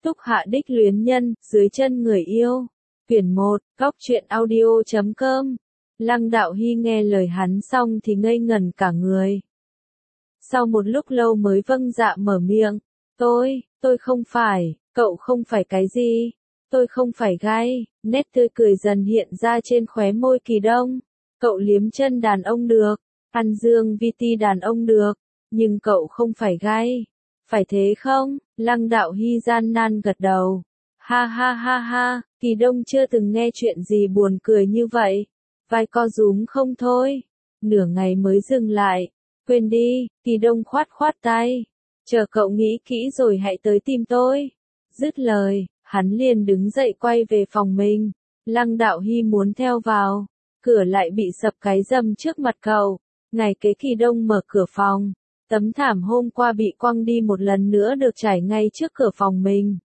Túc Hạ đích luyến nhân, dưới chân người yêu. Quyển 1, Góc truyện audio.com. Lăng Đạo Hy nghe lời hắn xong thì ngây ngẩn cả người. Sau một lúc lâu mới vâng dạ mở miệng. Tôi không phải, cậu không phải cái gì? Tôi không phải gay. Nét tươi cười dần hiện ra trên khóe môi Kỳ Đông. Cậu liếm chân đàn ông được, ăn dương VT đàn ông được, nhưng cậu không phải gay. Phải thế không? Lăng Đạo Hy gian nan gật đầu. Ha ha ha ha, Kỳ Đông chưa từng nghe chuyện gì buồn cười như vậy. Vai co rúm không thôi. Nửa ngày mới dừng lại. Quên đi, Kỳ Đông khoát khoát tay. Chờ cậu nghĩ kỹ rồi hãy tới tìm tôi. Dứt lời, hắn liền đứng dậy quay về phòng mình. Lăng Đạo Hy muốn theo vào. Cửa lại bị sập cái rầm trước mặt cậu. Ngày kế Kỳ Đông mở cửa phòng. Tấm thảm hôm qua bị quăng đi một lần nữa được trải ngay trước cửa phòng mình.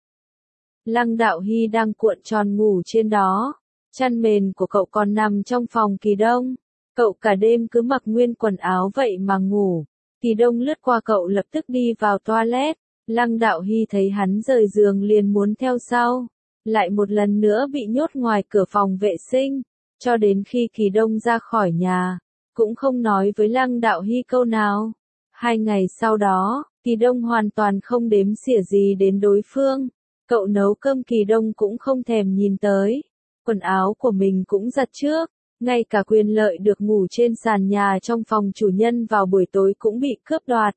Lăng Đạo Hy đang cuộn tròn ngủ trên đó. Chăn mền của cậu còn nằm trong phòng Kỳ Đông. Cậu cả đêm cứ mặc nguyên quần áo vậy mà ngủ. Kỳ Đông lướt qua cậu lập tức đi vào toilet. Lăng Đạo Hy thấy hắn rời giường liền muốn theo sau. Lại một lần nữa bị nhốt ngoài cửa phòng vệ sinh. Cho đến khi Kỳ Đông ra khỏi nhà, cũng không nói với Lăng Đạo Hy câu nào. 2 ngày sau đó, Kỳ Đông hoàn toàn không đếm xỉa gì đến đối phương. Cậu nấu cơm Kỳ Đông cũng không thèm nhìn tới. Quần áo của mình cũng giặt trước. Ngay cả quyền lợi được ngủ trên sàn nhà trong phòng chủ nhân vào buổi tối cũng bị cướp đoạt.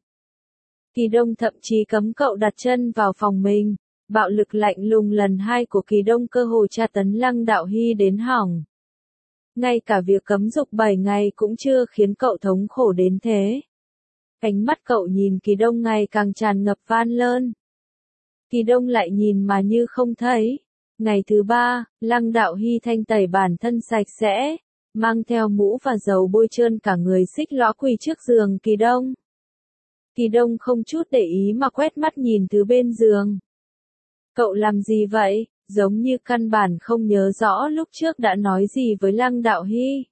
Kỳ Đông thậm chí cấm cậu đặt chân vào phòng mình. Bạo lực lạnh lùng lần 2 của Kỳ Đông cơ hồ tra tấn Lăng Đạo Hy đến hỏng. Ngay cả việc cấm dục 7 ngày cũng chưa khiến cậu thống khổ đến thế. Ánh mắt cậu nhìn Kỳ Đông ngày càng tràn ngập van lơn. Kỳ Đông lại nhìn mà như không thấy. Ngày thứ 3, Lăng Đạo Hy thanh tẩy bản thân sạch sẽ, mang theo mũ và dầu bôi trơn cả người xích lõa quỳ trước giường Kỳ Đông. Kỳ Đông không chút để ý mà quét mắt nhìn thứ bên giường. Cậu làm gì vậy? Giống như căn bản không nhớ rõ lúc trước đã nói gì với Lăng Đạo Hy.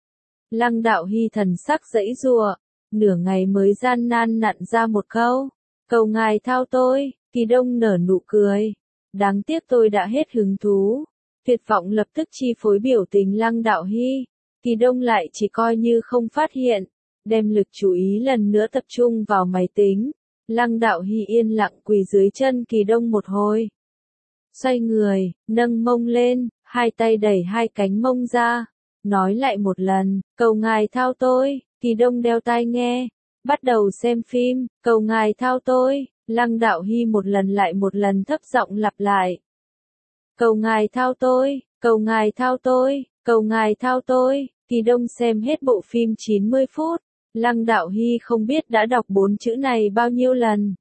Lăng Đạo Hy thần sắc giãy giụa, nửa ngày mới gian nan nặn ra một câu. Cầu ngài thao tôi. Kỳ Đông nở nụ cười. Đáng tiếc tôi đã hết hứng thú. Tuyệt vọng lập tức chi phối biểu tình Lăng Đạo Hy. Kỳ Đông lại chỉ coi như không phát hiện, đem lực chú ý lần nữa tập trung vào máy tính. Lăng Đạo Hy yên lặng quỳ dưới chân Kỳ Đông một hồi. Xoay người, nâng mông lên, 2 tay đẩy 2 cánh mông ra. Nói lại một lần, cầu ngài thao tôi. Kỳ Đông đeo tai nghe, bắt đầu xem phim, cầu ngài thao tôi. Lăng Đạo Hy một lần lại một lần thấp giọng lặp lại. Cầu ngài thao tôi, cầu ngài thao tôi, cầu ngài thao tôi. Kỳ Đông xem hết bộ phim 90 phút. Lăng Đạo Hy không biết đã đọc 4 chữ này bao nhiêu lần.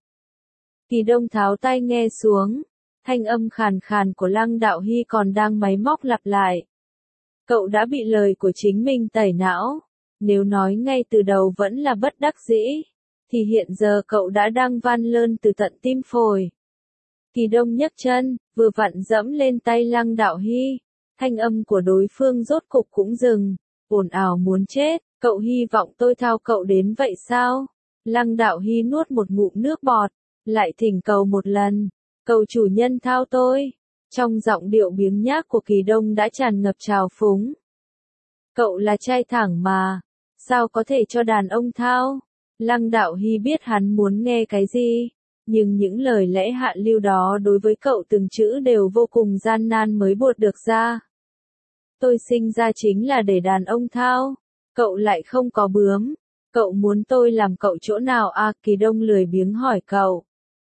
Kỳ Đông tháo tai nghe xuống. Thanh âm khàn khàn của Lăng Đạo Hy còn đang máy móc lặp lại. Cậu đã bị lời của chính mình tẩy não. Nếu nói ngay từ đầu vẫn là bất đắc dĩ, thì hiện giờ cậu đã đang van lơn từ tận tim phổi. Kỳ Đông nhấc chân, vừa vặn dẫm lên tay Lăng Đạo Hy. Thanh âm của đối phương rốt cục cũng dừng. Ồn ào muốn chết, cậu hy vọng tôi thao cậu đến vậy sao? Lăng Đạo Hy nuốt một ngụm nước bọt, lại thỉnh cầu một lần. Cầu chủ nhân thao tôi. Trong giọng điệu biếng nhác của Kỳ Đông đã tràn ngập trào phúng. Cậu là trai thẳng mà, sao có thể cho đàn ông thao? Lăng Đạo Hy biết hắn muốn nghe cái gì, nhưng những lời lẽ hạ lưu đó đối với cậu từng chữ đều vô cùng gian nan mới buột được ra. Tôi sinh ra chính là để đàn ông thao, cậu lại không có bướm, cậu muốn tôi làm cậu chỗ nào à? Kỳ Đông lười biếng hỏi cậu.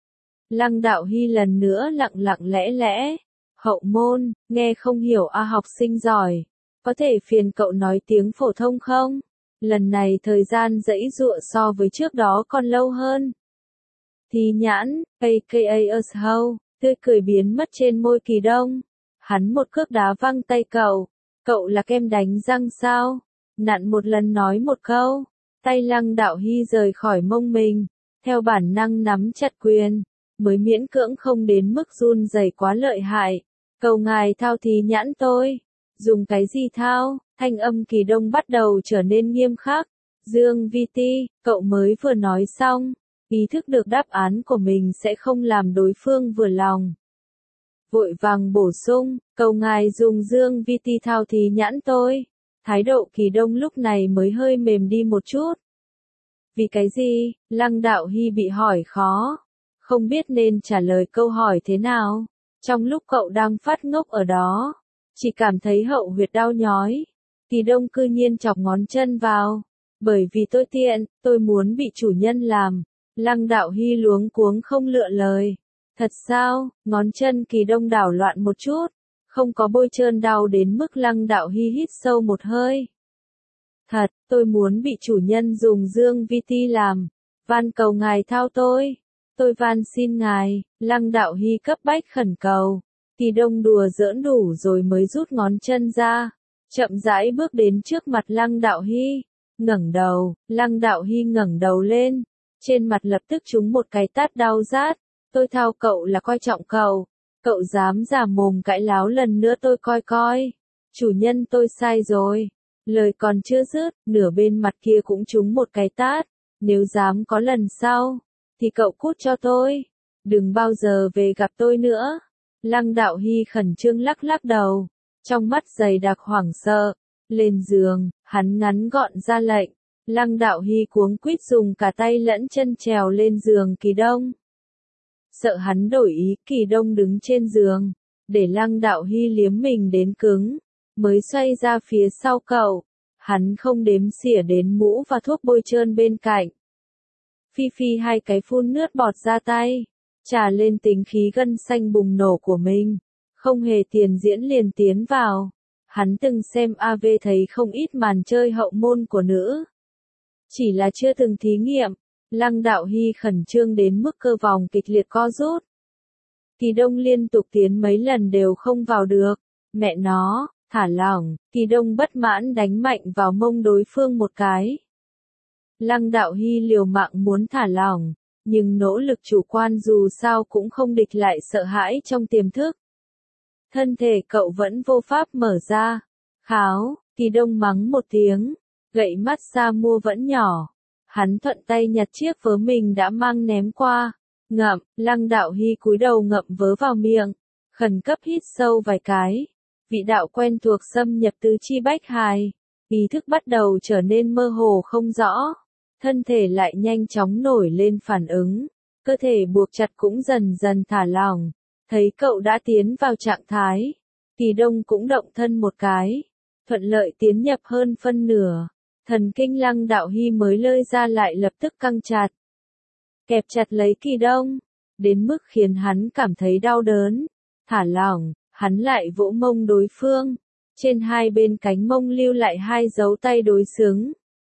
Lăng Đạo Hy lần nữa lặng lặng lẽ lẽ. Hậu môn, nghe không hiểu à? Học sinh giỏi, có thể phiền cậu nói tiếng phổ thông không? Lần này thời gian giãy giụa so với trước đó còn lâu hơn. Thì nhãn, aka asshole, tươi cười biến mất trên môi Kỳ Đông. Hắn một cước đá văng tay cậu. Cậu là kem đánh răng sao? Nặn một lần nói một câu. Tay Lăng Đạo Hy rời khỏi mông mình, theo bản năng nắm chặt quyền, mới miễn cưỡng không đến mức run rẩy quá lợi hại. Cầu ngài thao thì nhãn tôi. Dùng cái gì thao? Thanh âm Kỳ Đông bắt đầu trở nên nghiêm khắc. Dương VT, cậu mới vừa nói xong, ý thức được đáp án của mình sẽ không làm đối phương vừa lòng. vội vàng bổ sung, cầu ngài dùng dương vi ti thao thí nhãn tôi. Thái độ Kỳ Đông lúc này mới hơi mềm đi một chút. Vì cái gì? Lăng Đạo Hy bị hỏi khó. Không biết nên trả lời câu hỏi thế nào. Trong lúc cậu đang phát ngốc ở đó, chỉ cảm thấy hậu huyệt đau nhói. Kỳ Đông cư nhiên chọc ngón chân vào. Bởi vì tôi tiện, tôi muốn bị chủ nhân làm. Lăng Đạo Hy luống cuống không lựa lời. Thật sao? Ngón chân Kỳ Đông đảo loạn một chút. Không có bôi trơn đau đến mức Lăng Đạo Hy hít sâu một hơi. Thật, tôi muốn bị chủ nhân dùng dương vi ti làm. Van cầu ngài thao tôi. Tôi van xin ngài. Lăng Đạo Hy cấp bách khẩn cầu. Kỳ Đông đùa giỡn đủ rồi mới rút ngón chân ra. Chậm rãi bước đến trước mặt Lăng Đạo Hy. Ngẩng đầu, Lăng Đạo Hy ngẩng đầu lên. Trên mặt lập tức trúng một cái tát đau rát. Tôi thao cậu là coi trọng cậu. Cậu dám giả mồm cãi láo lần nữa tôi coi coi. Chủ nhân tôi sai rồi. Lời còn chưa dứt, nửa bên mặt kia cũng trúng một cái tát. Nếu dám có lần sau, thì cậu cút cho tôi. Đừng bao giờ về gặp tôi nữa. Lăng Đạo Hy khẩn trương lắc lắc đầu. Trong mắt dày đặc hoảng sợ. Lên giường, hắn ngắn gọn ra lệnh. Lăng Đạo Hy cuống quýt dùng cả tay lẫn chân trèo lên giường Kỳ Đông. Sợ hắn đổi ý, Kỳ Đông đứng trên giường, để Lăng Đạo Hy liếm mình đến cứng, mới xoay ra phía sau cậu. Hắn không đếm xỉa đến mũ và thuốc bôi trơn bên cạnh. Phi phi hai cái phun nước bọt ra tay, trà lên tính khí gân xanh bùng nổ của mình. Không hề tiền diễn liền tiến vào. Hắn từng xem AV thấy không ít màn chơi hậu môn của nữ. Chỉ là chưa từng thí nghiệm. Lăng Đạo Hy khẩn trương đến mức cơ vòng kịch liệt co rút. Kỳ Đông liên tục tiến mấy lần đều không vào được. Mẹ nó, thả lỏng. Kỳ Đông bất mãn đánh mạnh vào mông đối phương một cái. Lăng Đạo Hy liều mạng muốn thả lỏng, nhưng nỗ lực chủ quan dù sao cũng không địch lại sợ hãi trong tiềm thức. Thân thể cậu vẫn vô pháp mở ra. Kháo, Kỳ Đông mắng một tiếng. Gậy massage mua vẫn nhỏ. Hắn thuận tay nhặt chiếc vớ mình đã mang ném qua. Ngậm, Lăng Đạo Hy cúi đầu ngậm vớ vào miệng. Khẩn cấp hít sâu vài cái. Vị đạo quen thuộc xâm nhập tứ chi bách hài. Ý thức bắt đầu trở nên mơ hồ không rõ. Thân thể lại nhanh chóng nổi lên phản ứng. Cơ thể buộc chặt cũng dần dần thả lỏng. Thấy cậu đã tiến vào trạng thái. Kỳ Đông cũng động thân một cái. Thuận lợi tiến nhập hơn phân nửa. Thần kinh Lăng Đạo Hy mới lơi ra lại lập tức căng chặt. Kẹp chặt lấy Kỳ Đông. Đến mức khiến hắn cảm thấy đau đớn. Thả lỏng, hắn lại vỗ mông đối phương. Trên hai bên cánh mông lưu lại hai dấu tay đối xứng.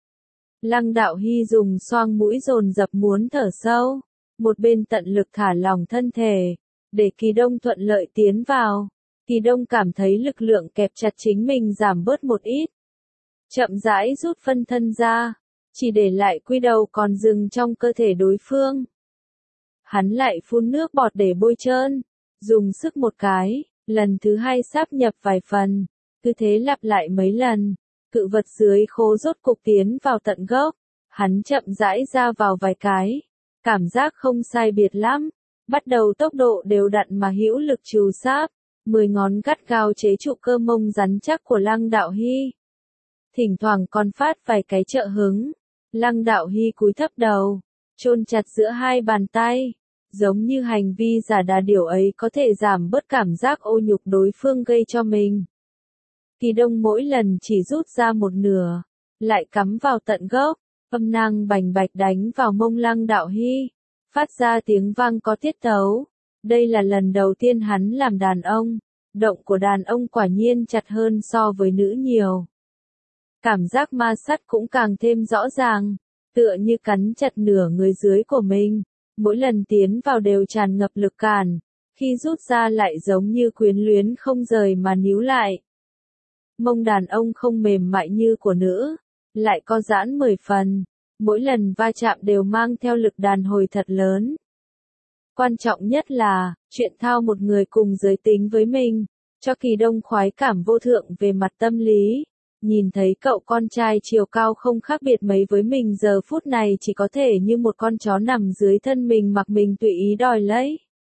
Lăng Đạo Hy dùng xoang mũi dồn dập muốn thở sâu. Một bên tận lực thả lỏng thân thể. Để Kỳ Đông thuận lợi tiến vào. Kỳ Đông cảm thấy lực lượng kẹp chặt chính mình giảm bớt một ít. Chậm rãi rút phân thân ra. Chỉ để lại quy đầu còn dừng trong cơ thể đối phương. Hắn lại phun nước bọt để bôi trơn. Dùng sức một cái. Lần thứ hai sáp nhập vài phần. Cứ thế lặp lại mấy lần. Cự vật dưới khố rốt cục tiến vào tận gốc. Hắn chậm rãi ra vào vài cái. Cảm giác không sai biệt lắm. Bắt đầu tốc độ đều đặn mà hữu lực trù sáp. 10 ngón gắt gao chế trụ cơ mông rắn chắc của Lăng Đạo Hy. Thỉnh thoảng còn phát vài cái trợ hứng. Lăng Đạo Hy cúi thấp đầu. Chôn chặt giữa hai bàn tay. Giống như hành vi giả đà điểu ấy có thể giảm bớt cảm giác ô nhục đối phương gây cho mình. Kỳ Đông mỗi lần chỉ rút ra một nửa. Lại cắm vào tận gốc. Âm nang bành bạch đánh vào mông Lăng Đạo Hy. Phát ra tiếng vang có tiết tấu. Đây là lần đầu tiên hắn làm đàn ông. Động của đàn ông quả nhiên chặt hơn so với nữ nhiều. Cảm giác ma sát cũng càng thêm rõ ràng. Tựa như cắn chặt nửa người dưới của mình. Mỗi lần tiến vào đều tràn ngập lực cản. Khi rút ra lại giống như quyến luyến không rời mà níu lại. Mông đàn ông không mềm mại như của nữ. Lại co giãn 10 phần. Mỗi lần va chạm đều mang theo lực đàn hồi thật lớn. Quan trọng nhất là, chuyện thao một người cùng giới tính với mình, cho Kỳ Đông khoái cảm vô thượng về mặt tâm lý. Nhìn thấy cậu con trai chiều cao không khác biệt mấy với mình giờ phút này chỉ có thể như một con chó nằm dưới thân mình mặc mình tùy ý đòi lấy.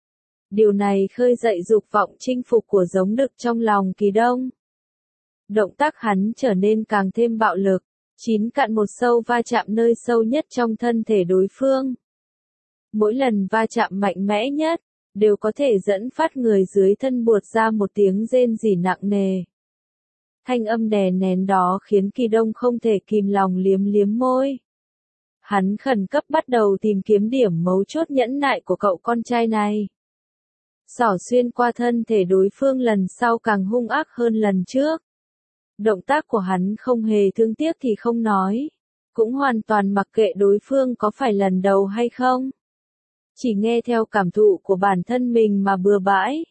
Điều này khơi dậy dục vọng chinh phục của giống đực trong lòng Kỳ Đông. Động tác hắn trở nên càng thêm bạo lực, 9 cạn một sâu va chạm nơi sâu nhất trong thân thể đối phương. Mỗi lần va chạm mạnh mẽ nhất, đều có thể dẫn phát người dưới thân buột ra một tiếng rên rỉ nặng nề. Thanh âm đè nén đó khiến Kỳ Đông không thể kìm lòng liếm liếm môi. Hắn khẩn cấp bắt đầu tìm kiếm điểm mấu chốt nhẫn nại của cậu con trai này. Xỏ xuyên qua thân thể đối phương lần sau càng hung ác hơn lần trước. Động tác của hắn không hề thương tiếc thì không nói, cũng hoàn toàn mặc kệ đối phương có phải lần đầu hay không. Chỉ nghe theo cảm thụ của bản thân mình mà bừa bãi.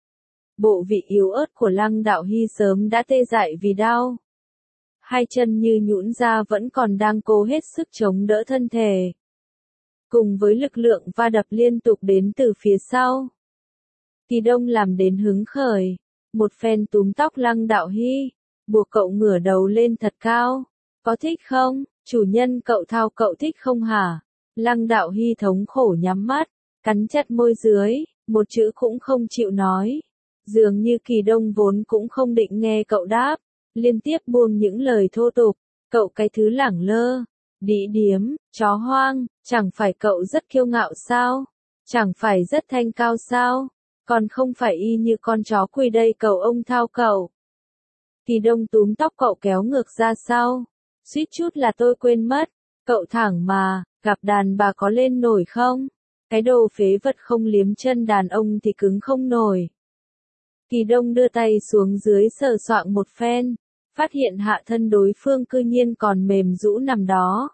Bộ vị yếu ớt của Lăng Đạo Hy sớm đã tê dại vì đau. Hai chân như nhũn ra vẫn còn đang cố hết sức chống đỡ thân thể. Cùng với lực lượng va đập liên tục đến từ phía sau. Kỳ Đông làm đến hứng khởi, một phen túm tóc Lăng Đạo Hy, buộc cậu ngửa đầu lên thật cao. Có thích không, chủ nhân cậu thao cậu thích không hả? Lăng Đạo Hy thống khổ nhắm mắt, cắn chặt môi dưới, một chữ cũng không chịu nói. Dường như Kỳ Đông vốn cũng không định nghe cậu đáp, liên tiếp buông những lời thô tục. Cậu cái thứ lẳng lơ, đĩ điếm, chó hoang, chẳng phải cậu rất kiêu ngạo sao? Chẳng phải rất thanh cao sao? Còn không phải y như con chó quỳ đây cầu ông thao cậu. Kỳ Đông túm tóc cậu kéo ngược ra sau. Suýt chút là tôi quên mất, cậu thẳng mà, gặp đàn bà có lên nổi không? Cái đồ phế vật không liếm chân đàn ông thì cứng không nổi. Kỳ Đông đưa tay xuống dưới sờ soạng một phen, phát hiện hạ thân đối phương cư nhiên còn mềm rũ nằm đó.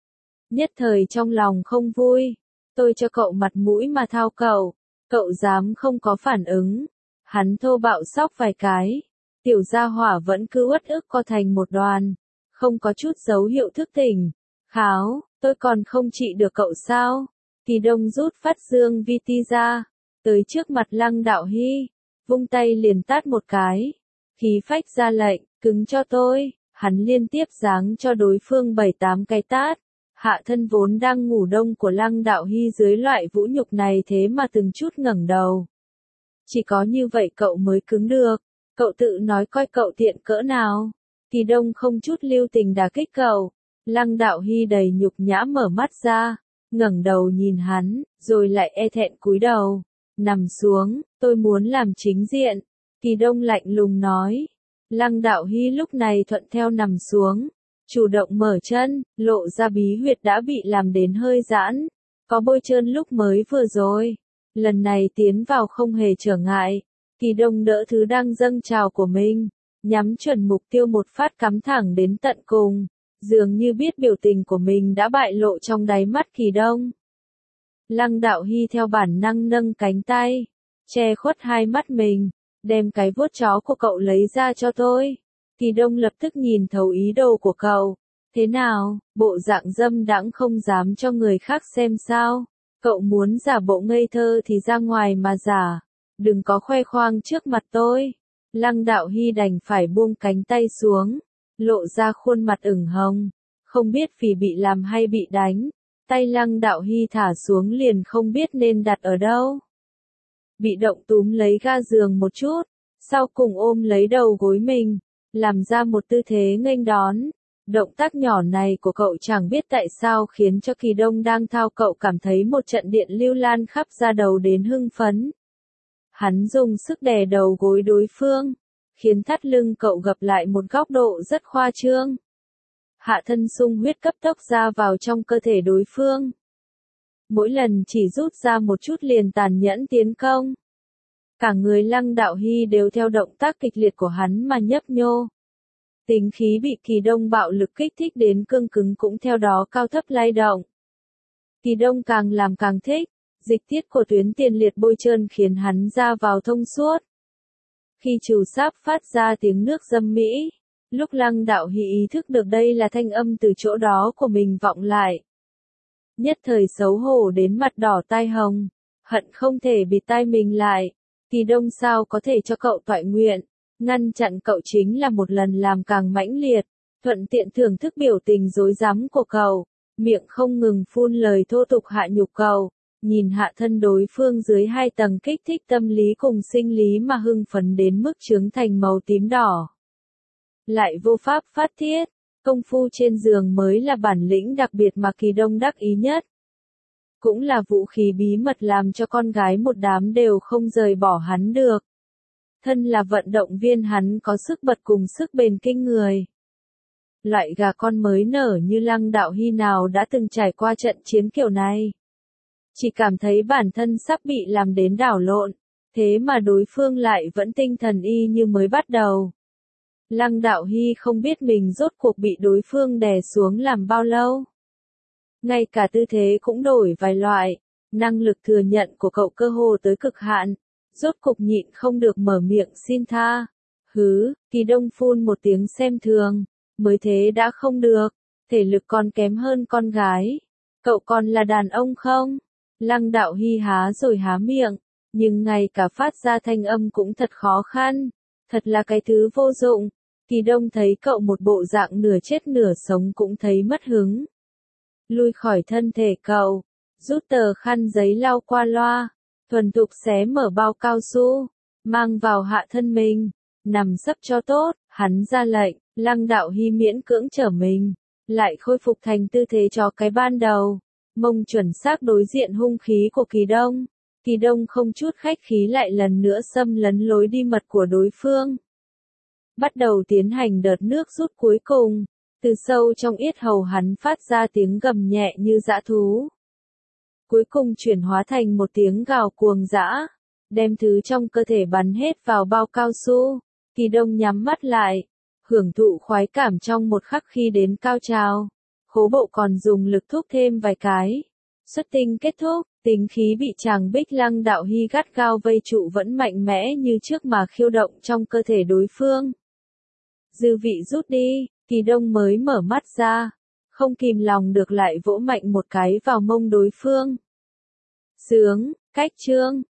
Nhất thời trong lòng không vui, tôi cho cậu mặt mũi mà thao cậu, cậu dám không có phản ứng. Hắn thô bạo xóc vài cái, tiểu gia hỏa vẫn cứ uất ức co thành một đoàn, không có chút dấu hiệu thức tỉnh. Kháo, tôi còn không trị được cậu sao? Kỳ Đông rút phát dương vi ti ra, tới trước mặt Lăng Đạo Hy, vung tay liền tát một cái. Khí phách ra lệnh, cứng cho tôi, hắn liên tiếp giáng cho đối phương 7-8 cái tát. Hạ thân vốn đang ngủ đông của Lăng Đạo Hy dưới loại vũ nhục này thế mà từng chút ngẩng đầu. Chỉ có như vậy cậu mới cứng được, cậu tự nói coi cậu tiện cỡ nào. Kỳ Đông không chút lưu tình đả kích cậu. Lăng Đạo Hy đầy nhục nhã mở mắt ra, ngẩng đầu nhìn hắn, rồi lại e thẹn cúi đầu. Nằm xuống, tôi muốn làm chính diện. Kỳ Đông lạnh lùng nói. Lăng Đạo Hy lúc này thuận theo nằm xuống, chủ động mở chân, lộ ra bí huyệt đã bị làm đến hơi giãn, có bôi trơn lúc mới vừa rồi. Lần này tiến vào không hề trở ngại, Kỳ Đông đỡ thứ đang dâng trào của mình, nhắm chuẩn mục tiêu một phát cắm thẳng đến tận cùng, dường như biết biểu tình của mình đã bại lộ trong đáy mắt Kỳ Đông. Lăng Đạo Hy theo bản năng nâng cánh tay, che khuất hai mắt mình, đem cái vuốt chó của cậu lấy ra cho tôi. Kỳ Đông lập tức nhìn thấu ý đồ của cậu. Thế nào, bộ dạng dâm đãng không dám cho người khác xem sao? Cậu muốn giả bộ ngây thơ thì ra ngoài mà giả, đừng có khoe khoang trước mặt tôi. Lăng Đạo Hy đành phải buông cánh tay xuống, lộ ra khuôn mặt ửng hồng, không biết vì bị làm hay bị đánh. Tay Lăng Đạo Hy thả xuống liền không biết nên đặt ở đâu. Bị động túm lấy ga giường một chút, sau cùng ôm lấy đầu gối mình, làm ra một tư thế nghênh đón. Động tác nhỏ này của cậu chẳng biết tại sao khiến cho Kỳ Đông đang thao cậu cảm thấy một trận điện lưu lan khắp da đầu đến hưng phấn. Hắn dùng sức đè đầu gối đối phương, khiến thắt lưng cậu gập lại một góc độ rất khoa trương. Hạ thân sung huyết cấp tốc ra vào trong cơ thể đối phương. Mỗi lần chỉ rút ra một chút liền tàn nhẫn tiến công. Cả người Lăng Đạo Hy đều theo động tác kịch liệt của hắn mà nhấp nhô. Tính khí bị Kỳ Đông bạo lực kích thích đến cương cứng cũng theo đó cao thấp lay động. Kỳ Đông càng làm càng thích, dịch tiết của tuyến tiền liệt bôi trơn khiến hắn ra vào thông suốt. Khi chủ sáp phát ra tiếng nước dâm mỹ, lúc Lăng Đạo Hy ý thức được đây là thanh âm từ chỗ đó của mình vọng lại. Nhất thời xấu hổ đến mặt đỏ tai hồng, hận không thể bịt tai mình lại. Kỳ Đông sao có thể cho cậu toại nguyện, ngăn chặn cậu chính là một lần làm càng mãnh liệt, thuận tiện thưởng thức biểu tình dối rắm của cậu, miệng không ngừng phun lời thô tục hạ nhục cậu, nhìn hạ thân đối phương dưới 2 tầng kích thích tâm lý cùng sinh lý mà hưng phấn đến mức trướng thành màu tím đỏ. Lại vô pháp phát tiết, công phu trên giường mới là bản lĩnh đặc biệt mà Kỳ Đông đắc ý nhất. Cũng là vũ khí bí mật làm cho con gái một đám đều không rời bỏ hắn được. Thân là vận động viên hắn có sức bật cùng sức bền kinh người. Loại gà con mới nở như Lăng Đạo Hy nào đã từng trải qua trận chiến kiểu này. Chỉ cảm thấy bản thân sắp bị làm đến đảo lộn, thế mà đối phương lại vẫn tinh thần y như mới bắt đầu. Lăng Đạo Hy không biết mình rốt cuộc bị đối phương đè xuống làm bao lâu. Ngay cả tư thế cũng đổi vài loại, năng lực thừa nhận của cậu cơ hồ tới cực hạn, rốt cục nhịn không được mở miệng xin tha. Hứ, Kỳ Đông phun một tiếng xem thường, mới thế đã không được, thể lực còn kém hơn con gái. Cậu còn là đàn ông không? Lăng Đạo Hy há rồi há miệng, nhưng ngay cả phát ra thanh âm cũng thật khó khăn, thật là cái thứ vô dụng. Kỳ Đông thấy cậu một bộ dạng nửa chết nửa sống cũng thấy mất hứng. Lui khỏi thân thể cậu, rút tờ khăn giấy lau qua loa, thuần thục xé mở bao cao su, mang vào hạ thân mình, nằm sấp cho tốt, hắn ra lệnh, Lăng Đạo Hy miễn cưỡng trở mình, lại khôi phục thành tư thế chó cái ban đầu, mông chuẩn xác đối diện hung khí của Kỳ Đông. Kỳ Đông không chút khách khí lại lần nữa xâm lấn lối đi mật của đối phương. Bắt đầu tiến hành đợt nước rút cuối cùng, từ sâu trong yết hầu hắn phát ra tiếng gầm nhẹ như dã thú. Cuối cùng chuyển hóa thành một tiếng gào cuồng dã, đem thứ trong cơ thể bắn hết vào bao cao su. Kỳ Đông nhắm mắt lại, hưởng thụ khoái cảm trong một khắc khi đến cao trào. Khố bộ còn dùng lực thúc thêm vài cái. Xuất tinh kết thúc, tính khí bị chàng Bích Lăng Đạo Hy gắt gao vây trụ vẫn mạnh mẽ như trước mà khiêu động trong cơ thể đối phương. Dư vị rút đi, Kỳ Đông mới mở mắt ra, không kìm lòng được lại vỗ mạnh một cái vào mông đối phương. Sướng, cách chương.